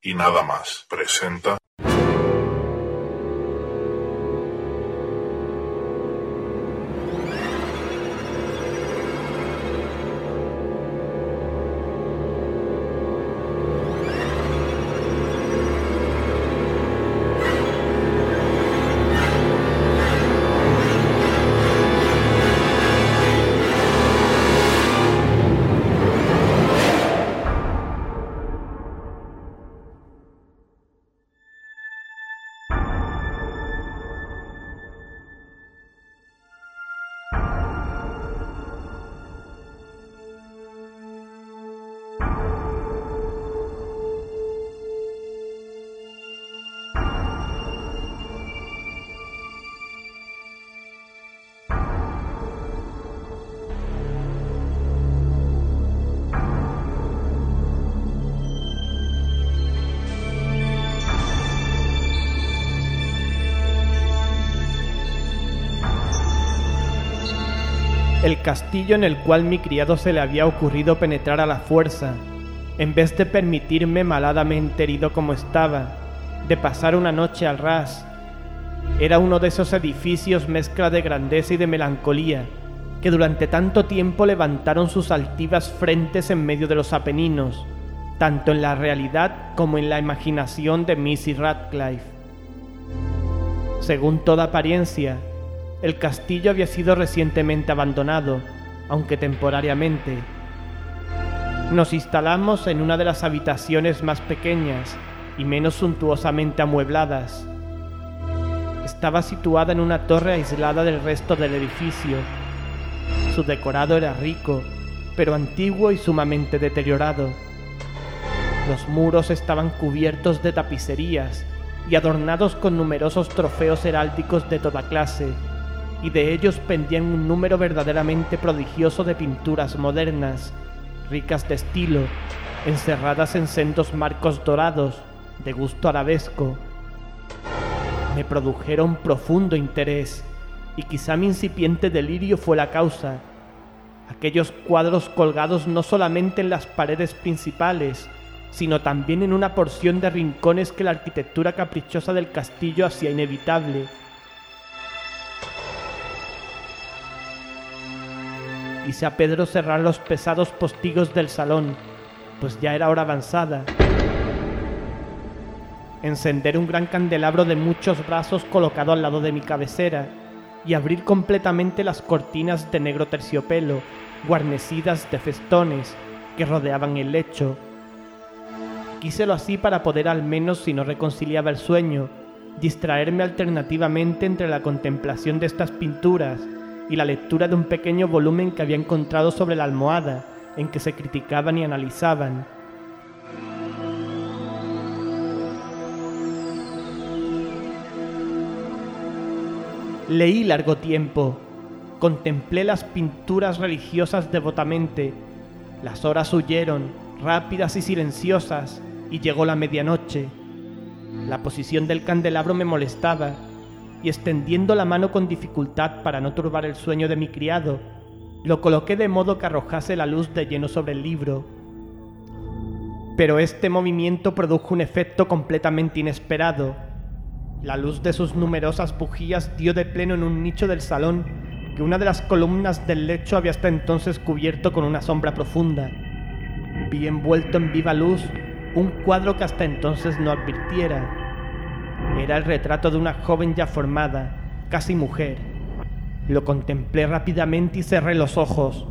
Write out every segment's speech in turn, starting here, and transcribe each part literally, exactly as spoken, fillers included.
y nada más presenta... El castillo en el cual mi criado se le había ocurrido penetrar a la fuerza, en vez de permitirme, maladamente herido como estaba, de pasar una noche al ras. Era uno de esos edificios mezcla de grandeza y de melancolía que durante tanto tiempo levantaron sus altivas frentes en medio de los Apeninos, tanto en la realidad como en la imaginación de Missy Radcliffe. Según toda apariencia, el castillo había sido recientemente abandonado, aunque temporariamente. Nos instalamos en una de las habitaciones más pequeñas y menos suntuosamente amuebladas. Estaba situada en una torre aislada del resto del edificio. Su decorado era rico, pero antiguo y sumamente deteriorado. Los muros estaban cubiertos de tapicerías y adornados con numerosos trofeos heráldicos de toda clase, y de ellos pendían un número verdaderamente prodigioso de pinturas modernas, ricas de estilo, encerradas en sendos marcos dorados, de gusto arabesco. Me produjeron profundo interés, y quizá mi incipiente delirio fue la causa. Aquellos cuadros colgados no solamente en las paredes principales, sino también en una porción de rincones que la arquitectura caprichosa del castillo hacía inevitable. Hice a Pedro cerrar los pesados postigos del salón, pues ya era hora avanzada. Encender un gran candelabro de muchos brazos colocado al lado de mi cabecera y abrir completamente las cortinas de negro terciopelo, guarnecidas de festones, que rodeaban el lecho. Quíselo así para poder, al menos si no reconciliaba el sueño, distraerme alternativamente entre la contemplación de estas pinturas y la lectura de un pequeño volumen que había encontrado sobre la almohada, en que se criticaban y analizaban. Leí largo tiempo, contemplé las pinturas religiosas devotamente. Las horas huyeron, rápidas y silenciosas, y llegó la medianoche. La posición del candelabro me molestaba, y extendiendo la mano con dificultad para no turbar el sueño de mi criado, lo coloqué de modo que arrojase la luz de lleno sobre el libro. Pero este movimiento produjo un efecto completamente inesperado. La luz de sus numerosas bujías dio de pleno en un nicho del salón que una de las columnas del lecho había hasta entonces cubierto con una sombra profunda. Vi envuelto en viva luz un cuadro que hasta entonces no advirtiera. Era el retrato de una joven ya formada, casi mujer. Lo contemplé rápidamente y cerré los ojos.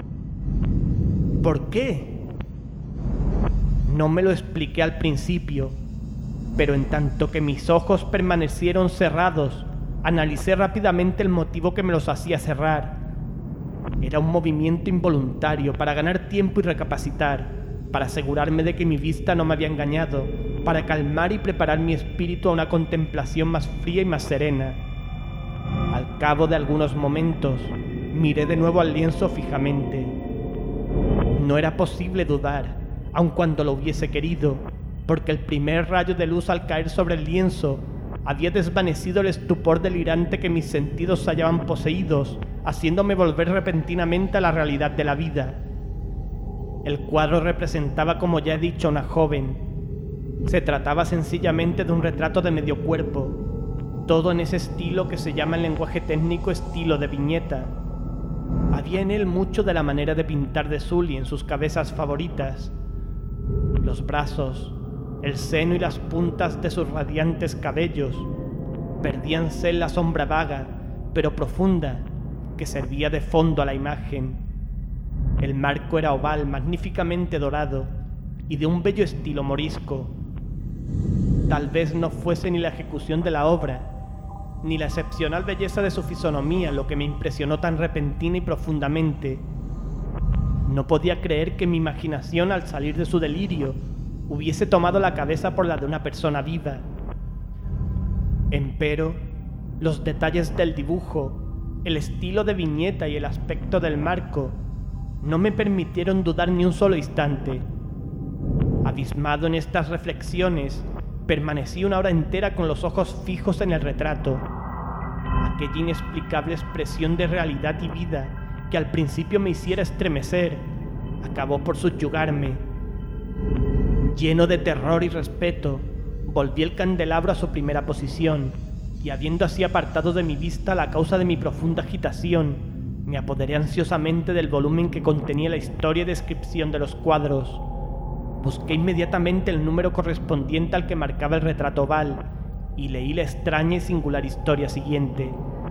¿Por qué? No me lo expliqué al principio, pero en tanto que mis ojos permanecieron cerrados, analicé rápidamente el motivo que me los hacía cerrar. Era un movimiento involuntario para ganar tiempo y recapacitar, para asegurarme de que mi vista no me había engañado, para calmar y preparar mi espíritu a una contemplación más fría y más serena. Al cabo de algunos momentos, miré de nuevo al lienzo fijamente. No era posible dudar, aun cuando lo hubiese querido, porque el primer rayo de luz al caer sobre el lienzo había desvanecido el estupor delirante que mis sentidos hallaban poseídos, haciéndome volver repentinamente a la realidad de la vida. El cuadro representaba, como ya he dicho, a una joven. Se trataba sencillamente de un retrato de medio cuerpo, todo en ese estilo que se llama en lenguaje técnico estilo de viñeta. Había en él mucho de la manera de pintar de Sully en sus cabezas favoritas. Los brazos, el seno y las puntas de sus radiantes cabellos perdíanse en la sombra vaga, pero profunda, que servía de fondo a la imagen. El marco era oval, magníficamente dorado, y de un bello estilo morisco. Tal vez no fuese ni la ejecución de la obra, ni la excepcional belleza de su fisonomía lo que me impresionó tan repentina y profundamente. No podía creer que mi imaginación, al salir de su delirio, hubiese tomado la cabeza por la de una persona viva. Empero, los detalles del dibujo, el estilo de viñeta y el aspecto del marco no me permitieron dudar ni un solo instante. Abismado en estas reflexiones, permanecí una hora entera con los ojos fijos en el retrato. Aquella inexplicable expresión de realidad y vida que al principio me hiciera estremecer, acabó por subyugarme. Lleno de terror y respeto, volví el candelabro a su primera posición, y habiendo así apartado de mi vista la causa de mi profunda agitación, me apoderé ansiosamente del volumen que contenía la historia y descripción de los cuadros. Busqué inmediatamente el número correspondiente al que marcaba el retrato oval y leí la extraña y singular historia siguiente.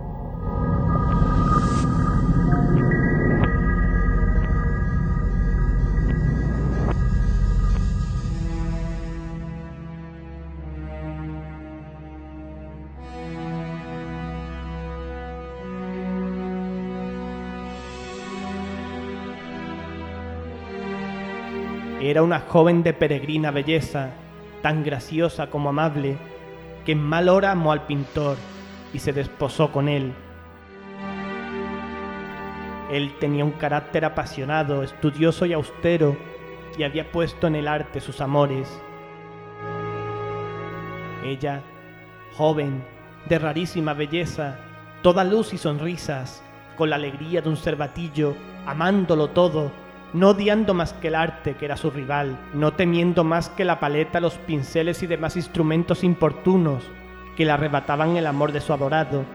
Era una joven de peregrina belleza, tan graciosa como amable, que en mal hora amó al pintor y se desposó con él. Él tenía un carácter apasionado, estudioso y austero, y había puesto en el arte sus amores. Ella, joven, de rarísima belleza, toda luz y sonrisas, con la alegría de un cervatillo, amándolo todo, no odiando más que el arte, que era su rival, no temiendo más que la paleta, los pinceles y demás instrumentos importunos que le arrebataban el amor de su adorado.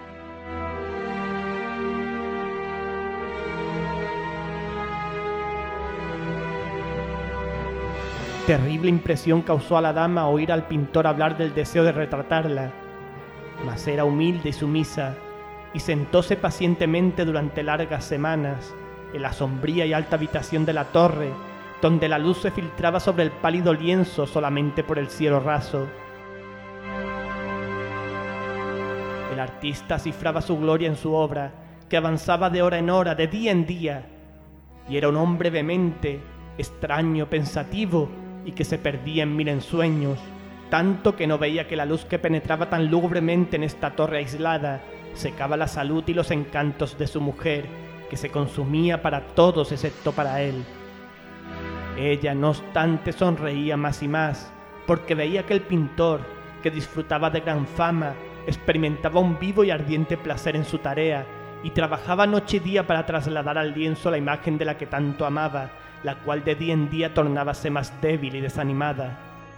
Terrible impresión causó a la dama oír al pintor hablar del deseo de retratarla, mas era humilde y sumisa, y sentóse pacientemente durante largas semanas en la sombría y alta habitación de la torre, donde la luz se filtraba sobre el pálido lienzo solamente por el cielo raso. El artista cifraba su gloria en su obra, que avanzaba de hora en hora, de día en día, y era un hombre vehemente, extraño, pensativo, y que se perdía en mil ensueños, tanto que no veía que la luz que penetraba tan lúgubremente en esta torre aislada secaba la salud y los encantos de su mujer, que se consumía para todos excepto para él. Ella, no obstante, sonreía más y más, porque veía que el pintor, que disfrutaba de gran fama, experimentaba un vivo y ardiente placer en su tarea, y trabajaba noche y día para trasladar al lienzo la imagen de la que tanto amaba, la cual de día en día tornábase más débil y desanimada.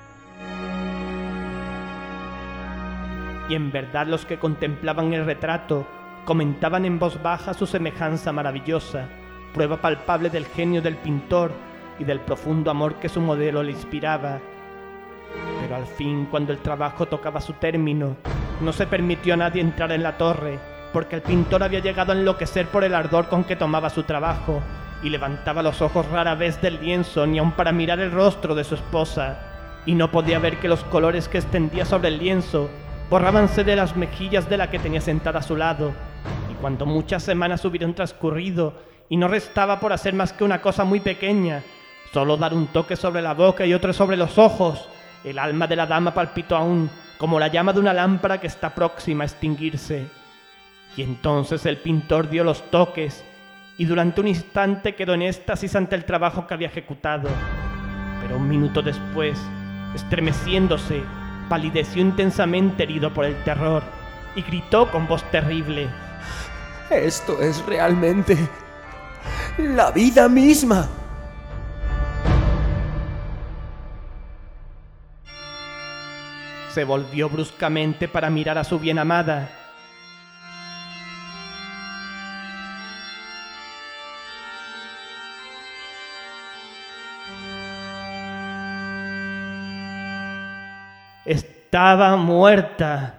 Y en verdad los que contemplaban el retrato comentaban en voz baja su semejanza maravillosa, prueba palpable del genio del pintor y del profundo amor que su modelo le inspiraba. Pero al fin, cuando el trabajo tocaba su término, no se permitió a nadie entrar en la torre, porque el pintor había llegado a enloquecer por el ardor con que tomaba su trabajo, y levantaba los ojos rara vez del lienzo ni aun para mirar el rostro de su esposa, y no podía ver que los colores que extendía sobre el lienzo borrábanse de las mejillas de la que tenía sentada a su lado. Y cuando muchas semanas hubieron transcurrido y no restaba por hacer más que una cosa muy pequeña, solo dar un toque sobre la boca y otro sobre los ojos, el alma de la dama palpitó aún como la llama de una lámpara que está próxima a extinguirse. Y entonces el pintor dio los toques y durante un instante quedó en éxtasis ante el trabajo que había ejecutado. Pero un minuto después, estremeciéndose, palideció intensamente herido por el terror y gritó con voz terrible: «Esto es realmente la vida misma». Se volvió bruscamente para mirar a su bien amada. Estaba muerta.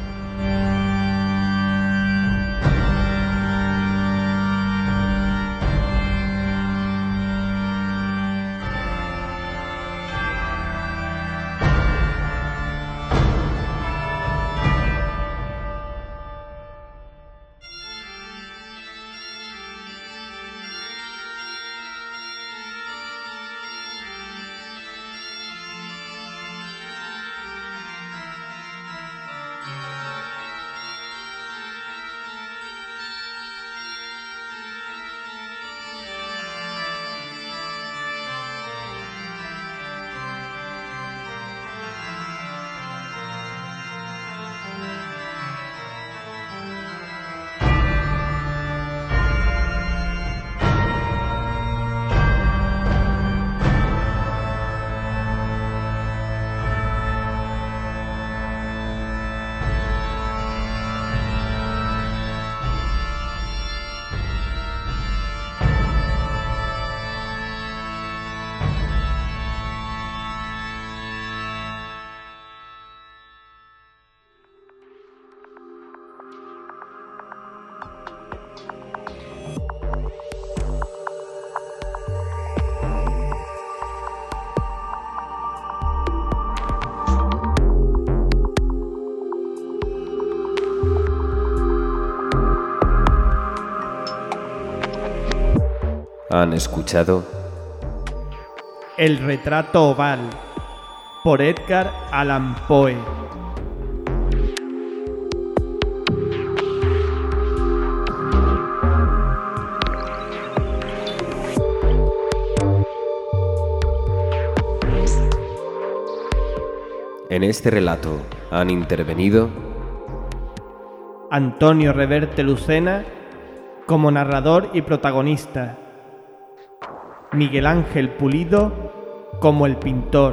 Han escuchado El retrato oval, por Edgar Allan Poe. En este relato han intervenido Antonio Reverte Lucena como narrador y protagonista. Miguel Ángel Pulido como el pintor.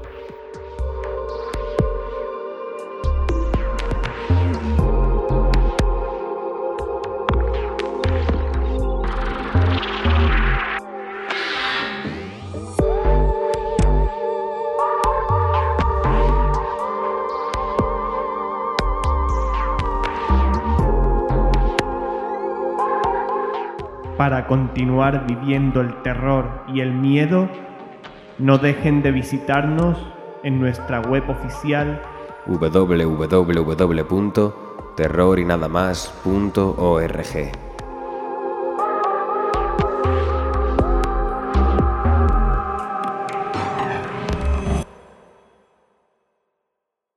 Para continuar viviendo el terror y el miedo, no dejen de visitarnos en nuestra web oficial w w w punto terror y nada más punto org.